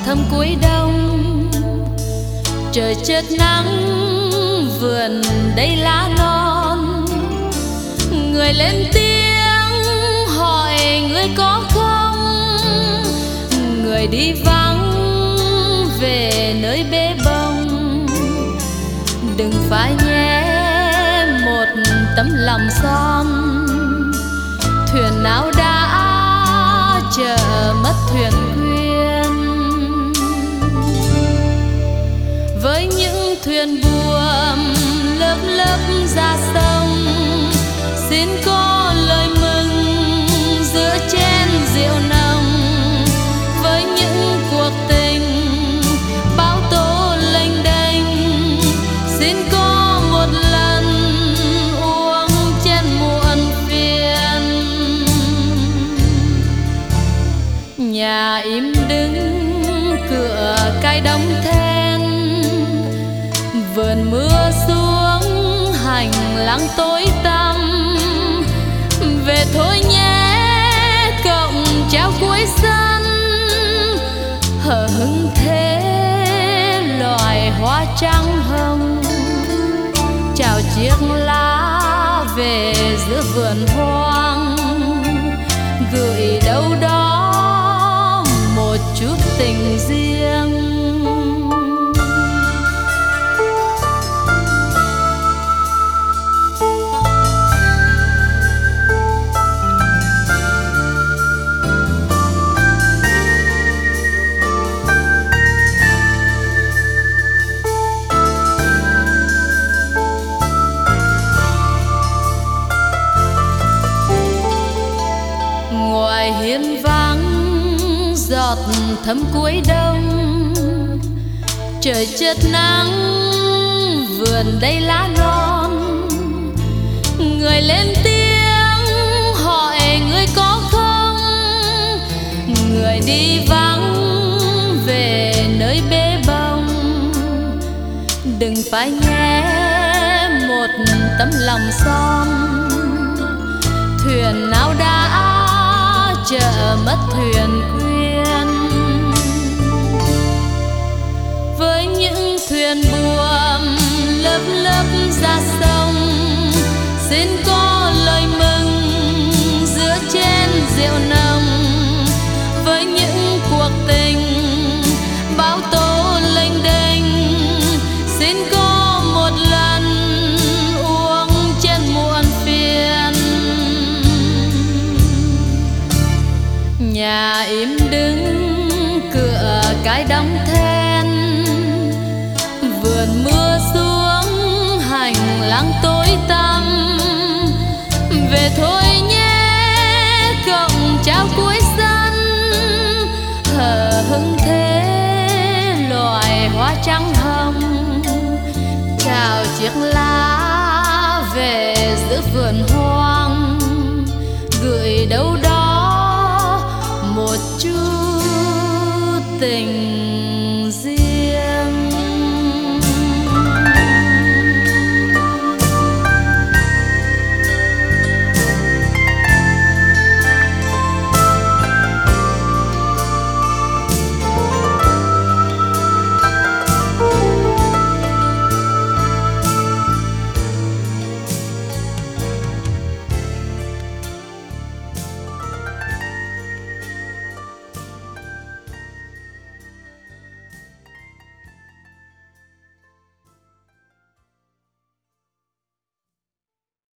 thâm cuối đông. Trời chớt nắng vườn đầy lá non, người lên tiếng hỏi người có không. Người đi vắng về nơi bê bông, đừng phai nhé một tấm lòng son. Thuyền nào đã chờ mất thuyền quyên, với những thuyền buồm lớp lớp ra sông. Xin có lời mừng giữa chén rượu nồng, với những cuộc tình bão tố lênh đênh. Xin có một lần uống chén muộn phiền. Nhà im đứng cửa cài đóng then, vườn mưa xuống hành lang tối tăm. Về thôi nhé cọng treo cuối sân, hờ hững thế loài hoa trắng hồng. Chào chiếc lá về giữa vườn hoang, gửi đâu đó một chút tình riêng. Ngoài hiên vắng giọt thấm cuối đông, trời chớt nắng vườn đầy lá non. Người lên tiếng hỏi người có không. Người đi vắng về nơi bê bông, đừng phải nhé một tấm lòng son. Thuyền nào đã chờ mất thuyền quyên, với những thuyền buồm lớp lớp ra sông. Xin có lời mừng giữa chén rượu nồng, với những cuộc tình bão tố lênh đênh. Xin có một lần uống chén muộn phiền. Nhà im đứng cửa cái đóng then, vườn mưa xuống hành lang tối tăm. Về thôi nhé cọng trao cuối sân, hờ hững thế loài hoa trắng hồng. Chào chiếc lá về giữa vườn hoang, gửi đâu đó một chút tình